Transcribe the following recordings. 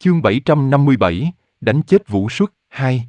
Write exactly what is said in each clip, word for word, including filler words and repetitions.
Chương bảy trăm năm mươi bảy, đánh chết Vũ Suất, hai.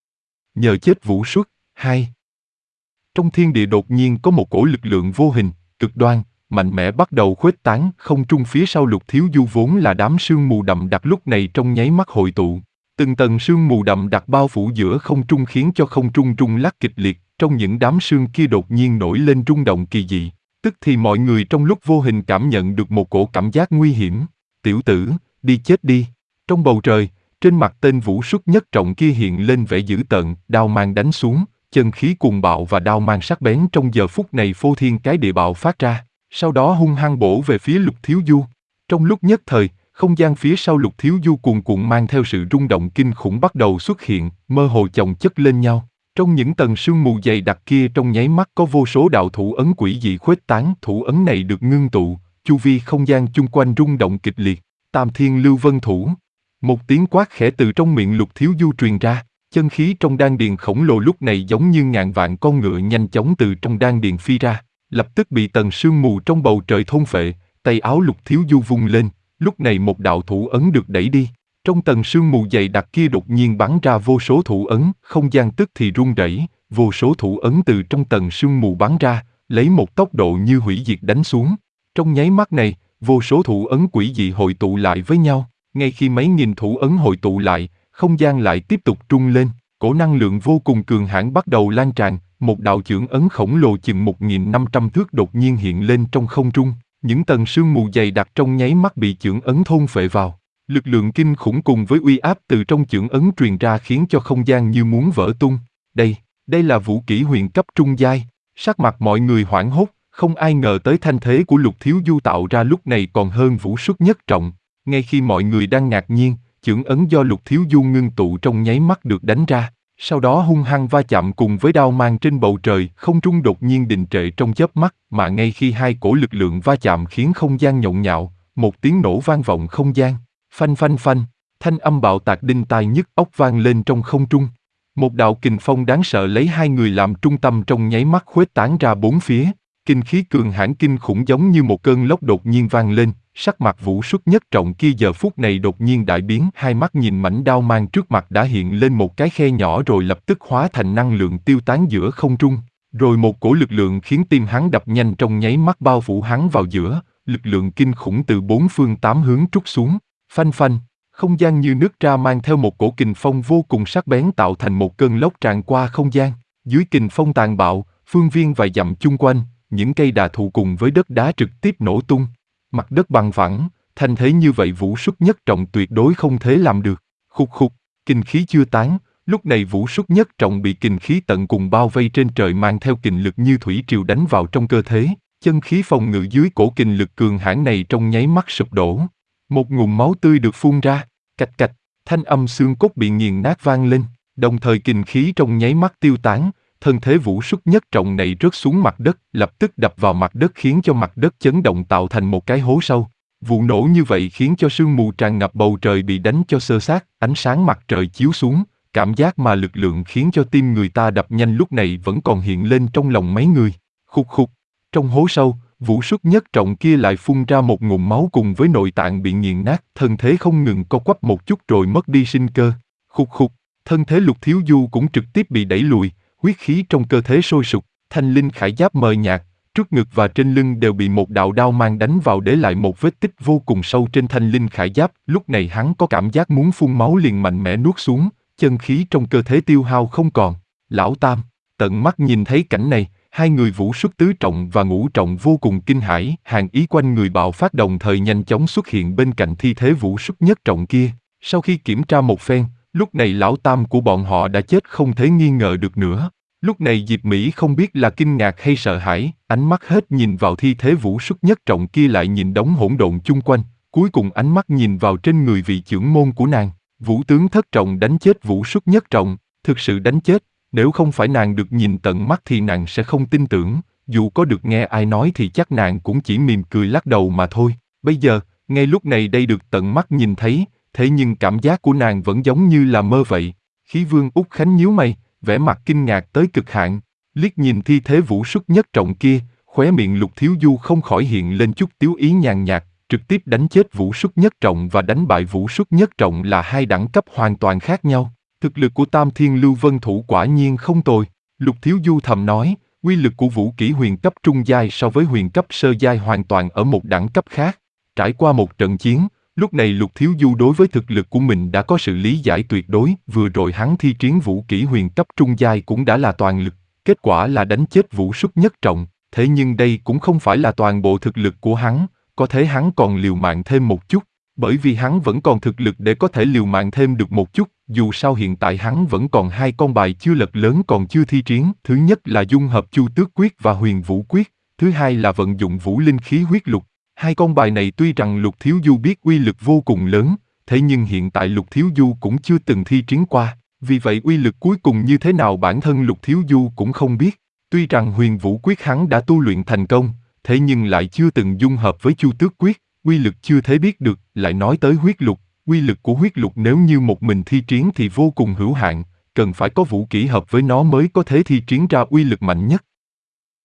Nhờ chết Vũ Suất, hai. Trong thiên địa đột nhiên có một cỗ lực lượng vô hình, cực đoan, mạnh mẽ bắt đầu khuếch tán không trung phía sau Lục Thiếu Du vốn là đám sương mù đậm đặc lúc này trong nháy mắt hội tụ. Từng tầng sương mù đậm đặc bao phủ giữa không trung khiến cho không trung rung lắc kịch liệt, trong những đám sương kia đột nhiên nổi lên rung động kỳ dị. Tức thì mọi người trong lúc vô hình cảm nhận được một cổ cảm giác nguy hiểm. Tiểu tử, đi chết đi. Trong bầu trời, trên mặt tên Vũ Suất nhất trọng kia hiện lên vẻ dữ tợn, đao mang đánh xuống, chân khí cuồng bạo và đao mang sắc bén trong giờ phút này phô thiên cái địa bạo phát ra, sau đó hung hăng bổ về phía Lục Thiếu Du. Trong lúc nhất thời, không gian phía sau Lục Thiếu Du cuồn cuộn mang theo sự rung động kinh khủng bắt đầu xuất hiện, mơ hồ chồng chất lên nhau. Trong những tầng sương mù dày đặc kia trong nháy mắt có vô số đạo thủ ấn quỷ dị khuếch tán, thủ ấn này được ngưng tụ, chu vi không gian chung quanh rung động kịch liệt. Tam Thiên Lưu Vân Thủ. Một tiếng quát khẽ từ trong miệng Lục Thiếu Du truyền ra, chân khí trong đan điền khổng lồ lúc này giống như ngàn vạn con ngựa nhanh chóng từ trong đan điền phi ra, lập tức bị tầng sương mù trong bầu trời thôn phệ. Tay áo Lục Thiếu Du vung lên, lúc này một đạo thủ ấn được đẩy đi. Trong tầng sương mù dày đặc kia đột nhiên bắn ra vô số thủ ấn, không gian tức thì rung rẩy, vô số thủ ấn từ trong tầng sương mù bắn ra, lấy một tốc độ như hủy diệt đánh xuống. Trong nháy mắt này, vô số thủ ấn quỷ dị hội tụ lại với nhau, ngay khi mấy nghìn thủ ấn hội tụ lại, không gian lại tiếp tục rung lên, cổ năng lượng vô cùng cường hãn bắt đầu lan tràn, một đạo chưởng ấn khổng lồ chừng một nghìn năm trăm thước đột nhiên hiện lên trong không trung, những tầng sương mù dày đặc trong nháy mắt bị chưởng ấn thôn phệ vào. Lực lượng kinh khủng cùng với uy áp từ trong chưởng ấn truyền ra khiến cho không gian như muốn vỡ tung. Đây, đây là vũ kỹ huyền cấp trung giai. Sắc mặt mọi người hoảng hốt, không ai ngờ tới thanh thế của Lục Thiếu Du tạo ra lúc này còn hơn Vũ Suất nhất trọng. Ngay khi mọi người đang ngạc nhiên, chưởng ấn do Lục Thiếu Du ngưng tụ trong nháy mắt được đánh ra, sau đó hung hăng va chạm cùng với đao mang trên bầu trời, không trung đột nhiên đình trệ trong chớp mắt, mà ngay khi hai cổ lực lượng va chạm khiến không gian nhộn nhạo, một tiếng nổ vang vọng không gian. Phanh phanh phanh, thanh âm bạo tạc đinh tai nhức óc vang lên trong không trung. Một đạo kình phong đáng sợ lấy hai người làm trung tâm trong nháy mắt khuếch tán ra bốn phía. Kinh khí cường hãn kinh khủng giống như một cơn lốc đột nhiên vang lên, sắc mặt Vũ Suất nhất trọng kia giờ phút này đột nhiên đại biến, hai mắt nhìn mảnh đao mang trước mặt đã hiện lên một cái khe nhỏ rồi lập tức hóa thành năng lượng tiêu tán giữa không trung, rồi một cổ lực lượng khiến tim hắn đập nhanh trong nháy mắt bao phủ hắn vào giữa, lực lượng kinh khủng từ bốn phương tám hướng trút xuống. Phanh phanh, không gian như nứt ra mang theo một cổ kình phong vô cùng sắc bén tạo thành một cơn lốc tràn qua không gian. Dưới kình phong tàn bạo, phương viên vài dặm chung quanh, những cây đà thụ cùng với đất đá trực tiếp nổ tung. Mặt đất bằng phẳng, thành thế như vậy Vũ Suất nhất trọng tuyệt đối không thể làm được. Khục khục, kinh khí chưa tán, lúc này Vũ Suất nhất trọng bị kình khí tận cùng bao vây trên trời mang theo kình lực như thủy triều đánh vào trong cơ thể. Chân khí phòng ngự dưới cổ kình lực cường hãn này trong nháy mắt sụp đổ. Một ngụm máu tươi được phun ra, cạch cạch, thanh âm xương cốt bị nghiền nát vang lên, đồng thời kình khí trong nháy mắt tiêu tán, thân thế Vũ Suất nhất trọng này rớt xuống mặt đất, lập tức đập vào mặt đất khiến cho mặt đất chấn động tạo thành một cái hố sâu. Vụ nổ như vậy khiến cho sương mù tràn ngập bầu trời bị đánh cho xơ xác, ánh sáng mặt trời chiếu xuống, cảm giác mà lực lượng khiến cho tim người ta đập nhanh lúc này vẫn còn hiện lên trong lòng mấy người. Khục khục, trong hố sâu, Vũ Suất nhất trọng kia lại phun ra một ngụm máu cùng với nội tạng bị nghiền nát, thân thế không ngừng co quắp một chút rồi mất đi sinh cơ. Khục khục, thân thế Lục Thiếu Du cũng trực tiếp bị đẩy lùi, huyết khí trong cơ thể sôi sục, thanh linh khải giáp mờ nhạt, trước ngực và trên lưng đều bị một đạo đao mang đánh vào để lại một vết tích vô cùng sâu trên thanh linh khải giáp. Lúc này hắn có cảm giác muốn phun máu liền mạnh mẽ nuốt xuống, chân khí trong cơ thể tiêu hao không còn. Lão Tam, tận mắt nhìn thấy cảnh này, hai người Vũ Suất tứ trọng và ngũ trọng vô cùng kinh hãi, hàn ý quanh người bạo phát đồng thời nhanh chóng xuất hiện bên cạnh thi thể Vũ Suất nhất trọng kia. Sau khi kiểm tra một phen, lúc này lão Tam của bọn họ đã chết không thể nghi ngờ được nữa. Lúc này Diệp Mỹ không biết là kinh ngạc hay sợ hãi, ánh mắt hết nhìn vào thi thể Vũ Suất nhất trọng kia lại nhìn đống hỗn độn chung quanh, cuối cùng ánh mắt nhìn vào trên người vị trưởng môn của nàng. Vũ tướng thất trọng đánh chết Vũ Suất nhất trọng, thực sự đánh chết. Nếu không phải nàng được nhìn tận mắt thì nàng sẽ không tin tưởng, dù có được nghe ai nói thì chắc nàng cũng chỉ mỉm cười lắc đầu mà thôi. Bây giờ, ngay lúc này đây được tận mắt nhìn thấy, thế nhưng cảm giác của nàng vẫn giống như là mơ vậy. Khí Vương Úc Khánh nhíu mày, vẻ mặt kinh ngạc tới cực hạn, liếc nhìn thi thể Vũ Suất nhất trọng kia, khóe miệng Lục Thiếu Du không khỏi hiện lên chút tiếu ý nhàn nhạt, trực tiếp đánh chết Vũ Xuất Nhất Trọng và đánh bại Vũ Xuất Nhất Trọng là hai đẳng cấp hoàn toàn khác nhau. Thực lực của Tam Thiên Lưu Vân Thủ quả nhiên không tồi. Lục Thiếu Du thầm nói, uy lực của vũ kỹ huyền cấp trung giai so với huyền cấp sơ giai hoàn toàn ở một đẳng cấp khác. Trải qua một trận chiến, lúc này Lục Thiếu Du đối với thực lực của mình đã có sự lý giải tuyệt đối. Vừa rồi hắn thi triển vũ kỹ huyền cấp trung giai cũng đã là toàn lực, kết quả là đánh chết Vũ Xuất Nhất Trọng. Thế nhưng đây cũng không phải là toàn bộ thực lực của hắn, có thể hắn còn liều mạng thêm một chút, bởi vì hắn vẫn còn thực lực để có thể liều mạng thêm được một chút, dù sao hiện tại hắn vẫn còn hai con bài chưa lật lớn còn chưa thi triển. Thứ nhất là dung hợp Chu Tước Quyết và Huyền Vũ Quyết, thứ hai là vận dụng Vũ Linh Khí Huyết Lục. Hai con bài này tuy rằng Lục Thiếu Du biết uy lực vô cùng lớn, thế nhưng hiện tại Lục Thiếu Du cũng chưa từng thi triển qua, vì vậy uy lực cuối cùng như thế nào bản thân Lục Thiếu Du cũng không biết. Tuy rằng Huyền Vũ Quyết hắn đã tu luyện thành công, thế nhưng lại chưa từng dung hợp với Chu Tước Quyết, uy lực chưa thể biết được. Lại nói tới huyết lục, uy lực của huyết lục nếu như một mình thi triển thì vô cùng hữu hạn, cần phải có vũ kỹ hợp với nó mới có thể thi triển ra uy lực mạnh nhất.